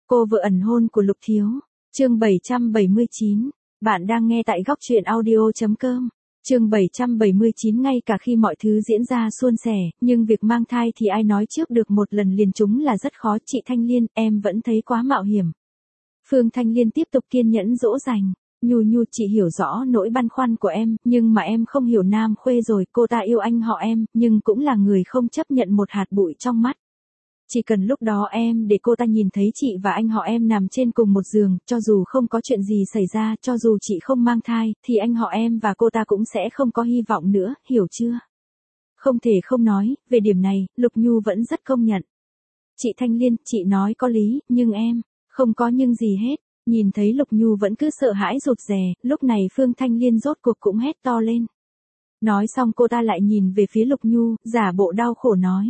Cô vợ ẩn hôn của Lục Thiếu. Chương 779. Bạn đang nghe tại góc truyện audio.com. Chương 779. Ngay cả khi mọi thứ diễn ra suôn sẻ, nhưng việc mang thai thì ai nói trước được, một lần liền trúng là rất khó. Chị Thanh Liên, em vẫn thấy quá mạo hiểm. Phương Thanh Liên tiếp tục kiên nhẫn dỗ dành. Nhu, chị hiểu rõ nỗi băn khoăn của em, nhưng mà em không hiểu Nam Khuê rồi, cô ta yêu anh họ em, nhưng cũng là người không chấp nhận một hạt bụi trong mắt. Chỉ cần lúc đó em để cô ta nhìn thấy chị và anh họ em nằm trên cùng một giường, cho dù không có chuyện gì xảy ra, cho dù chị không mang thai, thì anh họ em và cô ta cũng sẽ không có hy vọng nữa, hiểu chưa? Không thể không nói, về điểm này, Lục Nhu vẫn rất công nhận. Chị Thanh Liên, chị nói có lý, nhưng em, không có nhưng gì hết. Nhìn thấy Lục Nhu vẫn cứ sợ hãi rụt rè, lúc này Phương Thanh Liên rốt cuộc cũng hét to lên. Nói xong cô ta lại nhìn về phía Lục Nhu, giả bộ đau khổ nói.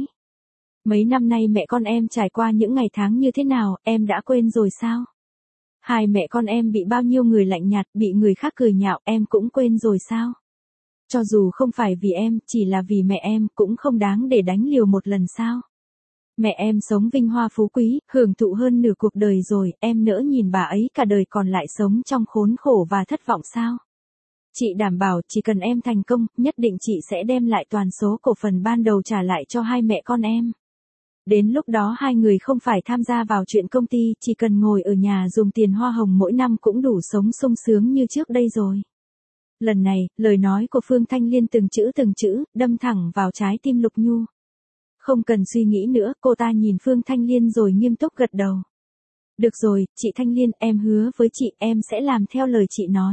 Mấy năm nay mẹ con em trải qua những ngày tháng như thế nào, em đã quên rồi sao? Hai mẹ con em bị bao nhiêu người lạnh nhạt, bị người khác cười nhạo, em cũng quên rồi sao? Cho dù không phải vì em, chỉ là vì mẹ em, cũng không đáng để đánh liều một lần sao? Mẹ em sống vinh hoa phú quý, hưởng thụ hơn nửa cuộc đời rồi, em nỡ nhìn bà ấy cả đời còn lại sống trong khốn khổ và thất vọng sao? Chị đảm bảo chỉ cần em thành công, nhất định chị sẽ đem lại toàn số cổ phần ban đầu trả lại cho hai mẹ con em. Đến lúc đó hai người không phải tham gia vào chuyện công ty, chỉ cần ngồi ở nhà dùng tiền hoa hồng mỗi năm cũng đủ sống sung sướng như trước đây rồi. Lần này, lời nói của Phương Thanh Liên từng chữ, đâm thẳng vào trái tim Lục Nhu. Không cần suy nghĩ nữa, cô ta nhìn Phương Thanh Liên rồi nghiêm túc gật đầu. Được rồi, chị Thanh Liên, em hứa với chị em sẽ làm theo lời chị nói.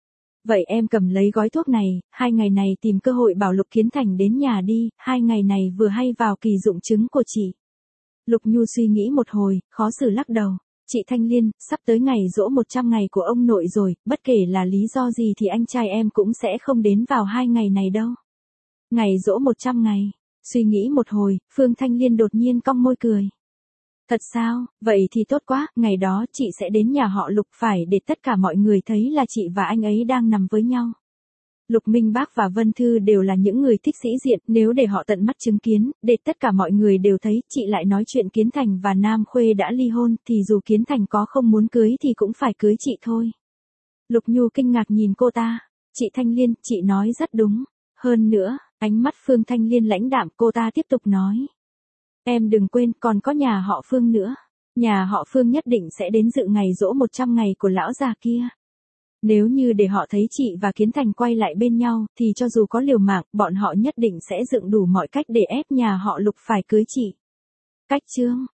Vậy em cầm lấy gói thuốc này, 2 ngày này tìm cơ hội bảo Lục Kiến Thành đến nhà đi, 2 ngày này vừa hay vào kỳ dụng trứng của chị. Lục Nhu suy nghĩ một hồi, khó xử lắc đầu. Chị Thanh Liên, sắp tới ngày giỗ 100 ngày của ông nội rồi, bất kể là lý do gì thì anh trai em cũng sẽ không đến vào 2 ngày này đâu. Ngày giỗ 100 ngày. Suy nghĩ một hồi, Phương Thanh Liên đột nhiên cong môi cười. Thật sao, vậy thì tốt quá, ngày đó chị sẽ đến nhà họ Lục, phải để tất cả mọi người thấy là chị và anh ấy đang nằm với nhau. Lục Minh Bác và Vân Thư đều là những người thích sĩ diện, nếu để họ tận mắt chứng kiến, để tất cả mọi người đều thấy chị lại nói chuyện Kiến Thành và Nam Khuê đã ly hôn, thì dù Kiến Thành có không muốn cưới thì cũng phải cưới chị thôi. Lục Nhu kinh ngạc nhìn cô ta. Chị Thanh Liên, chị nói rất đúng. Hơn nữa, ánh mắt Phương Thanh Liên lãnh đạm, cô ta tiếp tục nói. Em đừng quên, còn có nhà họ Phương nữa. Nhà họ Phương nhất định sẽ đến dự ngày giỗ 100 ngày của lão già kia. Nếu như để họ thấy chị và Kiến Thành quay lại bên nhau, thì cho dù có liều mạng, bọn họ nhất định sẽ dựng đủ mọi cách để ép nhà họ Lục phải cưới chị. Cách chương